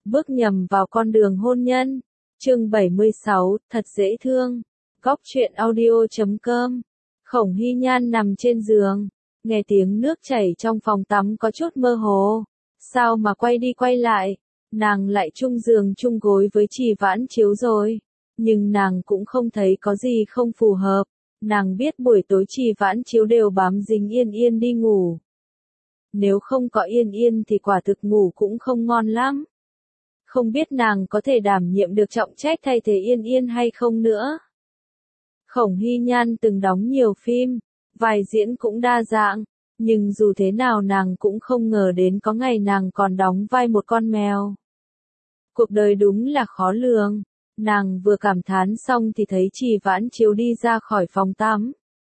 bước nhầm vào con đường hôn nhân. Chương 76, thật dễ thương. Góc truyện audio.com. Khổng Hy Nhan nằm trên giường, nghe tiếng nước chảy trong phòng tắm có chút mơ hồ. Sao mà quay đi quay lại, nàng lại chung giường chung gối với Trì Vãn Chiếu rồi. Nhưng nàng cũng không thấy có gì không phù hợp. Nàng biết buổi tối Trì Vãn Chiếu đều bám dính Yên Yên đi ngủ. Nếu không có Yên Yên thì quả thực ngủ cũng không ngon lắm. Không biết nàng có thể đảm nhiệm được trọng trách thay thế Yên Yên hay không nữa. Khổng Hy Nhan từng đóng nhiều phim, vai diễn cũng đa dạng, nhưng dù thế nào nàng cũng không ngờ đến có ngày nàng còn đóng vai một con mèo. Cuộc đời đúng là khó lường. Nàng vừa cảm thán xong thì thấy Trì Vãn Chiếu đi ra khỏi phòng tắm.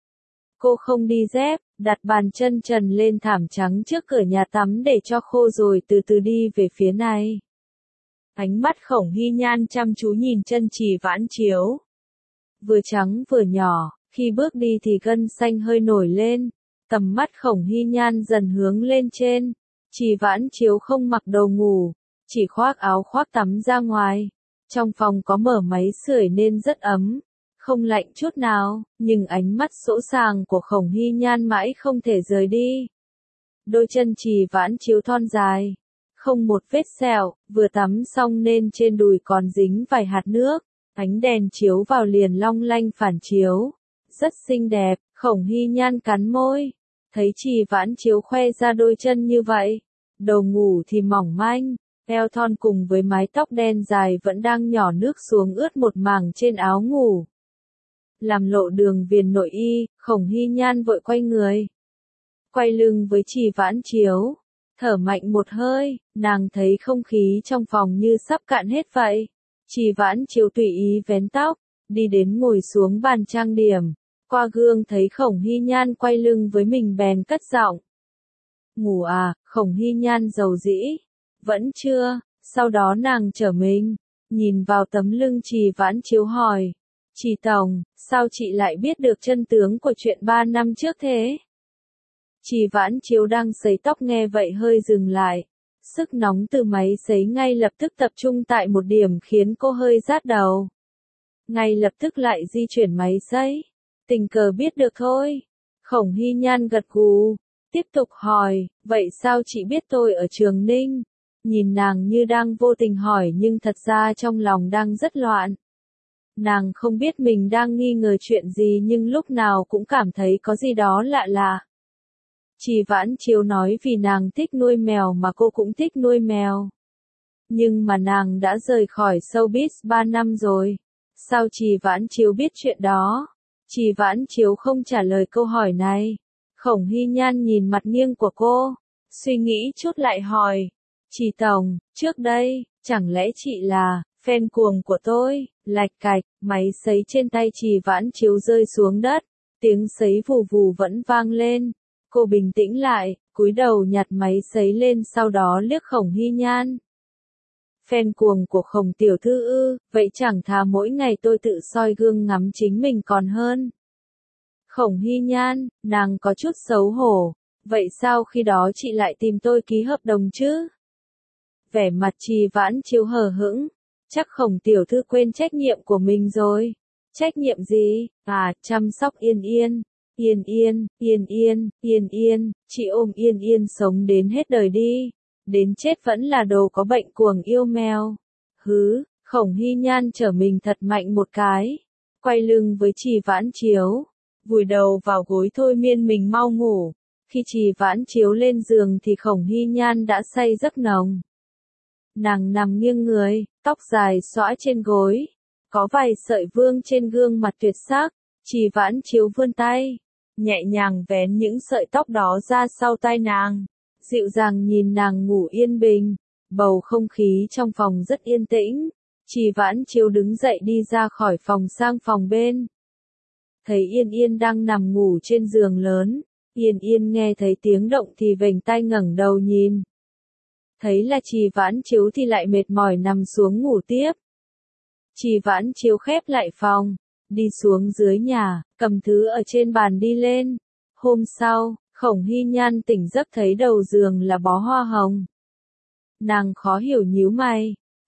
Cô không đi dép, đặt bàn chân trần lên thảm trắng trước cửa nhà tắm để cho khô rồi từ từ đi về phía này. Ánh mắt Khổng Hy Nhan chăm chú nhìn chân Trì Vãn Chiếu. Vừa trắng vừa nhỏ, khi bước đi thì gân xanh hơi nổi lên. Tầm mắt Khổng Hy Nhan dần hướng lên trên. Trì Vãn Chiếu không mặc đồ ngủ, chỉ khoác áo khoác tắm ra ngoài. Trong phòng có mở máy sưởi nên rất ấm, không lạnh chút nào, nhưng ánh mắt sỗ sàng của Khổng Hy Nhan mãi không thể rời đi. Đôi chân Trì Vãn Chiếu thon dài, không một vết sẹo, vừa tắm xong nên trên đùi còn dính vài hạt nước. Ánh đèn chiếu vào liền long lanh phản chiếu, rất xinh đẹp. Khổng Hy Nhan cắn môi, thấy Trì Vãn Chiếu khoe ra đôi chân như vậy, đồ ngủ thì mỏng manh, eo thon cùng với mái tóc đen dài vẫn đang nhỏ nước xuống ướt một mảng trên áo ngủ. Làm lộ đường viền nội y, Khổng Hy Nhan vội quay người, quay lưng với Trì Vãn Chiếu, thở mạnh một hơi. Nàng thấy không khí trong phòng như sắp cạn hết vậy. Trì Vãn Chiếu tùy ý vén tóc, đi đến ngồi xuống bàn trang điểm. Qua gương thấy Khổng Hy Nhan quay lưng với mình bèn cất giọng. Ngủ à? Khổng Hy Nhan dầu dĩ. Vẫn chưa. Sau đó nàng trở mình, nhìn vào tấm lưng Trì Vãn Chiếu hỏi. Trì Tổng, sao chị lại biết được chân tướng của chuyện 3 năm trước thế? Trì Vãn Chiếu đang sấy tóc nghe vậy hơi dừng lại. Sức nóng từ máy sấy ngay lập tức tập trung tại một điểm khiến cô hơi rát đầu. Ngay lập tức lại di chuyển máy sấy. Tình cờ biết được thôi. Khổng Hy Nhan gật gù, tiếp tục hỏi, vậy sao chị biết tôi ở Trường Ninh? Nhìn nàng như đang vô tình hỏi nhưng thật ra trong lòng đang rất loạn. Nàng không biết mình đang nghi ngờ chuyện gì nhưng lúc nào cũng cảm thấy có gì đó lạ lạ. Trì Vãn Chiếu nói vì nàng thích nuôi mèo mà cô cũng thích nuôi mèo. Nhưng mà nàng đã rời khỏi showbiz 3 năm rồi. Sao Trì Vãn Chiếu biết chuyện đó? Trì Vãn Chiếu không trả lời câu hỏi này. Khổng Hy Nhan nhìn mặt nghiêng của cô, suy nghĩ chút lại hỏi. Trì Tổng, trước đây, chẳng lẽ chị là fan cuồng của tôi? Lạch cạch, máy sấy trên tay Trì Vãn Chiếu rơi xuống đất. Tiếng sấy vù vù vẫn vang lên. Cô bình tĩnh lại, cúi đầu nhặt máy sấy lên sau đó liếc Khổng Hy Nhan. Fan cuồng của Khổng tiểu thư ư? Vậy chẳng thà mỗi ngày tôi tự soi gương ngắm chính mình còn hơn. Khổng Hy Nhan, nàng có chút xấu hổ. Vậy sao khi đó chị lại tìm tôi ký hợp đồng chứ? Vẻ mặt Trì Vãn Chiếu hờ hững. Chắc Khổng tiểu thư quên trách nhiệm của mình rồi. Trách nhiệm gì? À, chăm sóc Yên Yên. Yên Yên, Yên Yên, Yên Yên, chị ôm Yên Yên sống đến hết đời đi. Đến chết vẫn là đồ có bệnh cuồng yêu mèo. Hứ, Khổng Hy Nhan trở mình thật mạnh một cái. Quay lưng với Trì Vãn Chiếu. Vùi đầu vào gối thôi miên mình mau ngủ. Khi Trì Vãn Chiếu lên giường thì Khổng Hy Nhan đã say giấc nồng. Nàng nằm nghiêng người, tóc dài xõa trên gối. Có vài sợi vương trên gương mặt tuyệt sắc. Trì Vãn Chiếu vươn tay, nhẹ nhàng vén những sợi tóc đó ra sau tai nàng. Dịu dàng nhìn nàng ngủ yên bình. Bầu không khí trong phòng rất yên tĩnh. Trì Vãn Chiếu đứng dậy đi ra khỏi phòng sang phòng bên. Thấy Yên Yên đang nằm ngủ trên giường lớn. Yên Yên nghe thấy tiếng động thì vểnh tai ngẩng đầu nhìn. Thấy là Trì Vãn Chiếu thì lại mệt mỏi nằm xuống ngủ tiếp. Trì Vãn Chiếu khép lại phòng, đi xuống dưới nhà, cầm thứ ở trên bàn đi lên. Hôm sau, Khổng Hy Nhan tỉnh giấc thấy đầu giường là bó hoa hồng. Nàng khó hiểu nhíu mày,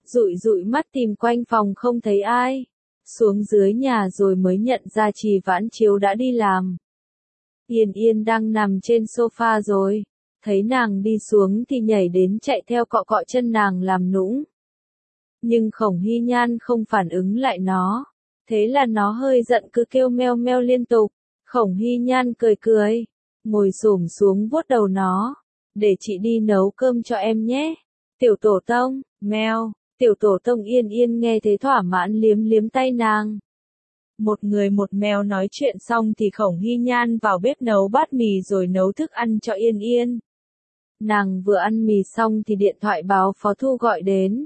dụi dụi mắt tìm quanh phòng không thấy ai. Xuống dưới nhà rồi mới nhận ra Trì Vãn Chiếu đã đi làm. Yên Yên đang nằm trên sofa rồi. Thấy nàng đi xuống thì nhảy đến chạy theo cọ cọ chân nàng làm nũng. Nhưng Khổng Hy Nhan không phản ứng lại nó. Thế là nó hơi giận cứ kêu meo meo liên tục. Khổng Hy Nhan cười cười. Ngồi xổm xuống vuốt đầu nó. Để chị đi nấu cơm cho em nhé. Tiểu tổ tông, meo. Tiểu tổ tông Yên Yên nghe thế thỏa mãn liếm liếm tay nàng. Một người một mèo nói chuyện xong thì Khổng Hy Nhan vào bếp nấu bát mì rồi nấu thức ăn cho Yên Yên. Nàng vừa ăn mì xong thì điện thoại báo Phó Thu gọi đến.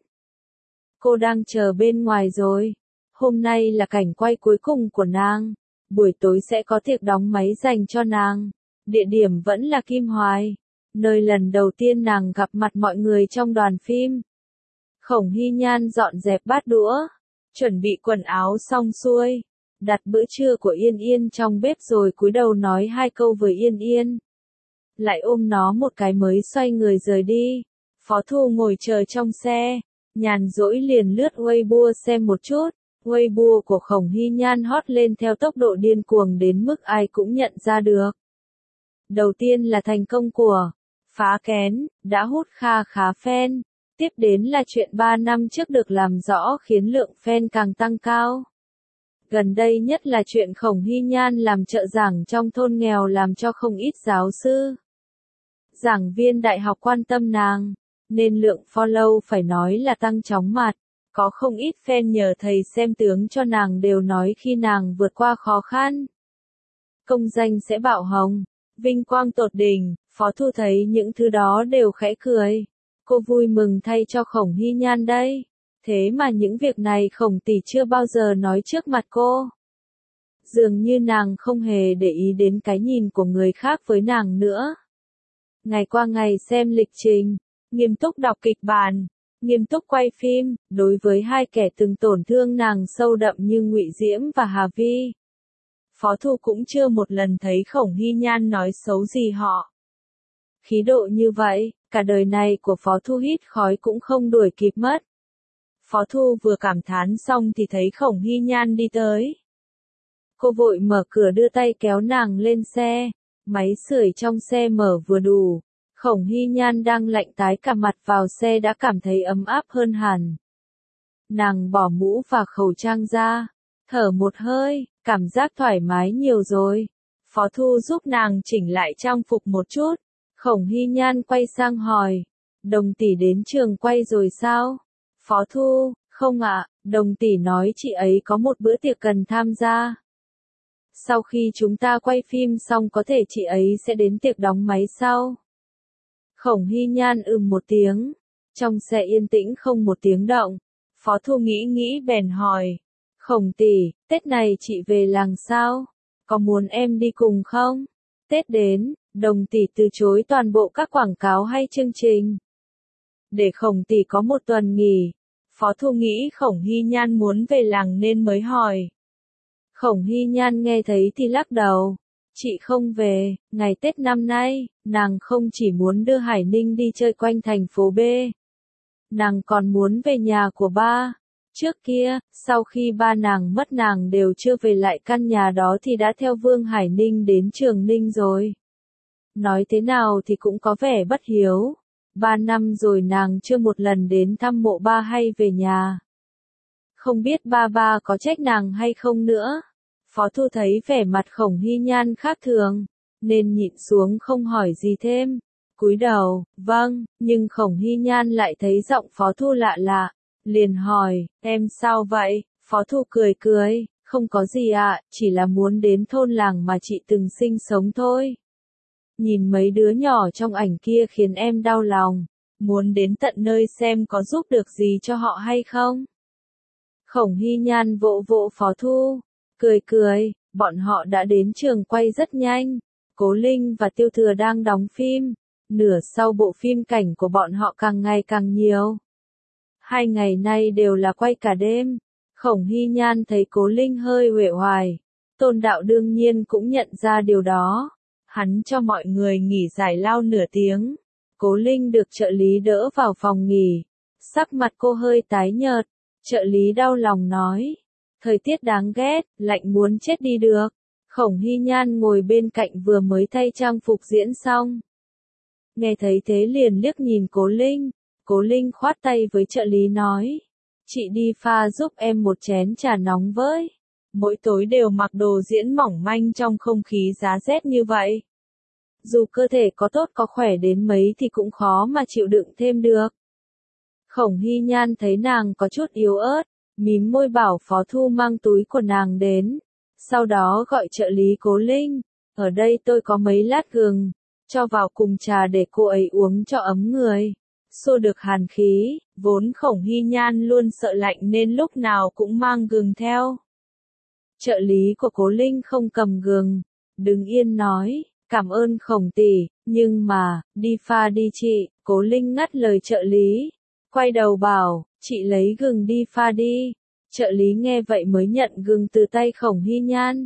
Cô đang chờ bên ngoài rồi. Hôm nay là cảnh quay cuối cùng của nàng. Buổi tối sẽ có tiệc đóng máy dành cho nàng. Địa điểm vẫn là Kim Hoài. Nơi lần đầu tiên nàng gặp mặt mọi người trong đoàn phim. Khổng Hy Nhan dọn dẹp bát đũa. Chuẩn bị quần áo xong xuôi. Đặt bữa trưa của Yên Yên trong bếp rồi cúi đầu nói 2 câu với Yên Yên. Lại ôm nó một cái mới xoay người rời đi. Phó Thu ngồi chờ trong xe. Nhàn rỗi liền lướt Weibo xem một chút. Weibo của Khổng Hy Nhan hot lên theo tốc độ điên cuồng đến mức ai cũng nhận ra được. Đầu tiên là thành công của Phá Kén, đã hút kha khá fan. Tiếp đến là chuyện 3 năm trước được làm rõ khiến lượng fan càng tăng cao. Gần đây nhất là chuyện Khổng Hy Nhan làm trợ giảng trong thôn nghèo làm cho không ít giáo sư, giảng viên đại học quan tâm nàng, nên lượng follow phải nói là tăng chóng mặt. Có không ít fan nhờ thầy xem tướng cho nàng đều nói khi nàng vượt qua khó khăn, công danh sẽ bạo hồng, vinh quang tột đỉnh. Phó Thu thấy những thứ đó đều khẽ cười. Cô vui mừng thay cho Khổng Hy Nhan đây. Thế mà những việc này Khổng tỷ chưa bao giờ nói trước mặt cô. Dường như nàng không hề để ý đến cái nhìn của người khác với nàng nữa. Ngày qua ngày xem lịch trình, nghiêm túc đọc kịch bản, nghiêm túc quay phim, đối với hai kẻ từng tổn thương nàng sâu đậm như Ngụy Diễm và Hà Vi. Phó Thu cũng chưa một lần thấy Khổng Hy Nhan nói xấu gì họ. Khí độ như vậy, cả đời này của Phó Thu hít khói cũng không đuổi kịp mất. Phó Thu vừa cảm thán xong thì thấy Khổng Hy Nhan đi tới. Cô vội mở cửa đưa tay kéo nàng lên xe. Máy sưởi trong xe mở vừa đủ. Khổng Hy Nhan đang lạnh tái cả mặt vào xe đã cảm thấy ấm áp hơn hẳn. Nàng bỏ mũ và khẩu trang ra, thở một hơi, cảm giác thoải mái nhiều rồi. Phó Thu giúp nàng chỉnh lại trang phục một chút. Khổng Hy Nhan quay sang hỏi, Đồng tỷ đến trường quay rồi sao? Phó Thu, không ạ, Đồng tỷ nói chị ấy có một bữa tiệc cần tham gia. Sau khi chúng ta quay phim xong có thể chị ấy sẽ đến tiệc đóng máy sau. Khổng Hy Nhan một tiếng. Trong xe yên tĩnh không một tiếng động. Phó Thu nghĩ bèn hỏi. Khổng tỷ, Tết này chị về làng sao? Có muốn em đi cùng không? Tết đến, Đồng tỷ từ chối toàn bộ các quảng cáo hay chương trình. Để Khổng tỷ có một tuần nghỉ. Phó Thu nghĩ Khổng Hy Nhan muốn về làng nên mới hỏi. Khổng Hy Nhan nghe thấy thì lắc đầu. Chị không về, ngày Tết năm nay, nàng không chỉ muốn đưa Hải Ninh đi chơi quanh thành phố B. Nàng còn muốn về nhà của ba. Trước kia, sau khi ba nàng mất nàng đều chưa về lại căn nhà đó thì đã theo Vương Hải Ninh đến Trường Ninh rồi. Nói thế nào thì cũng có vẻ bất hiếu. 3 năm rồi nàng chưa một lần đến thăm mộ ba hay về nhà. Không biết ba có trách nàng hay không nữa. Phó Thu thấy vẻ mặt Khổng Hy Nhan khác thường, nên nhịn xuống không hỏi gì thêm. Cúi đầu, vâng, nhưng Khổng Hy Nhan lại thấy giọng Phó Thu lạ lạ, liền hỏi, em sao vậy? Phó Thu cười, không có gì ạ, chỉ là muốn đến thôn làng mà chị từng sinh sống thôi. Nhìn mấy đứa nhỏ trong ảnh kia khiến em đau lòng, muốn đến tận nơi xem có giúp được gì cho họ hay không. Khổng Hy Nhan vỗ vỗ Phó Thu, cười, bọn họ đã đến trường quay rất nhanh. Cố Linh và Tiêu Thừa đang đóng phim, nửa sau bộ phim cảnh của bọn họ càng ngày càng nhiều. 2 ngày nay đều là quay cả đêm. Khổng Hy Nhan thấy Cố Linh hơi uể oải. Tôn Đạo đương nhiên cũng nhận ra điều đó. Hắn cho mọi người nghỉ giải lao nửa tiếng. Cố Linh được trợ lý đỡ vào phòng nghỉ. Sắc mặt cô hơi tái nhợt, trợ lý đau lòng nói. Thời tiết đáng ghét, lạnh muốn chết đi được. Khổng Hy Nhan ngồi bên cạnh vừa mới thay trang phục diễn xong. Nghe thấy thế liền liếc nhìn Cố Linh. Cố Linh khoát tay với trợ lý nói. Chị đi pha giúp em một chén trà nóng với. Mỗi tối đều mặc đồ diễn mỏng manh trong không khí giá rét như vậy. Dù cơ thể có tốt có khỏe đến mấy thì cũng khó mà chịu đựng thêm được. Khổng Hy Nhan thấy nàng có chút yếu ớt, mím môi bảo Phó Thu mang túi của nàng đến. Sau đó gọi trợ lý Cố Linh. Ở đây tôi có mấy lát gừng, cho vào cùng trà để cô ấy uống cho ấm người. Xua được hàn khí, vốn Khổng Hy Nhan luôn sợ lạnh nên lúc nào cũng mang gừng theo. Trợ lý của Cố Linh không cầm gừng, đứng yên nói, cảm ơn Khổng tỷ, nhưng mà, đi pha đi chị. Cố Linh ngắt lời trợ lý, quay đầu bảo, chị lấy gừng đi pha đi. Trợ lý nghe vậy mới nhận gừng từ tay Khổng Hy Nhan.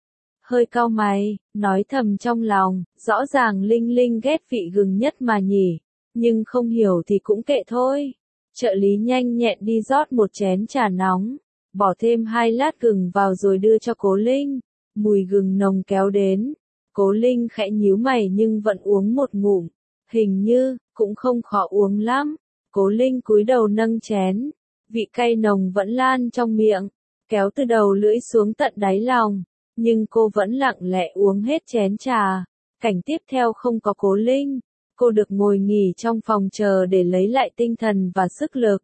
Hơi cau mày, nói thầm trong lòng, rõ ràng Linh Linh ghét vị gừng nhất mà nhỉ, nhưng không hiểu thì cũng kệ thôi. Trợ lý nhanh nhẹn đi rót một chén trà nóng, bỏ thêm 2 lát gừng vào rồi đưa cho Cố Linh. Mùi gừng nồng kéo đến, Cố Linh khẽ nhíu mày nhưng vẫn uống một ngụm, hình như, cũng không khó uống lắm. Cố Linh cúi đầu nâng chén, vị cay nồng vẫn lan trong miệng, kéo từ đầu lưỡi xuống tận đáy lòng, nhưng cô vẫn lặng lẽ uống hết chén trà. Cảnh tiếp theo không có Cố Linh, cô được ngồi nghỉ trong phòng chờ để lấy lại tinh thần và sức lực.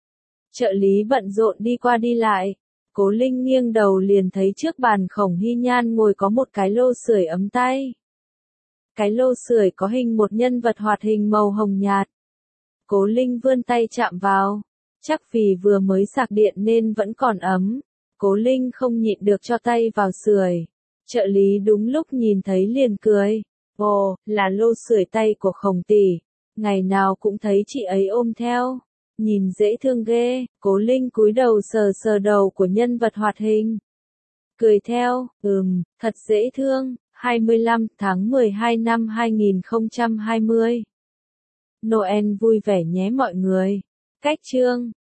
Trợ lý bận rộn đi qua đi lại, Cố Linh nghiêng đầu liền thấy trước bàn Khổng Hy Nhan ngồi có một cái lô sưởi ấm tay. Cái lô sưởi có hình một nhân vật hoạt hình màu hồng nhạt. Cố Linh vươn tay chạm vào, chắc vì vừa mới sạc điện nên vẫn còn ấm. Cố Linh không nhịn được cho tay vào sưởi. Trợ lý đúng lúc nhìn thấy liền cười. Ồ, là lô sưởi tay của Khổng tỷ. Ngày nào cũng thấy chị ấy ôm theo. Nhìn dễ thương ghê. Cố Linh cúi đầu sờ sờ đầu của nhân vật hoạt hình. Cười theo, thật dễ thương. 25 tháng 12 năm 2020. Noel vui vẻ nhé mọi người. Cách chương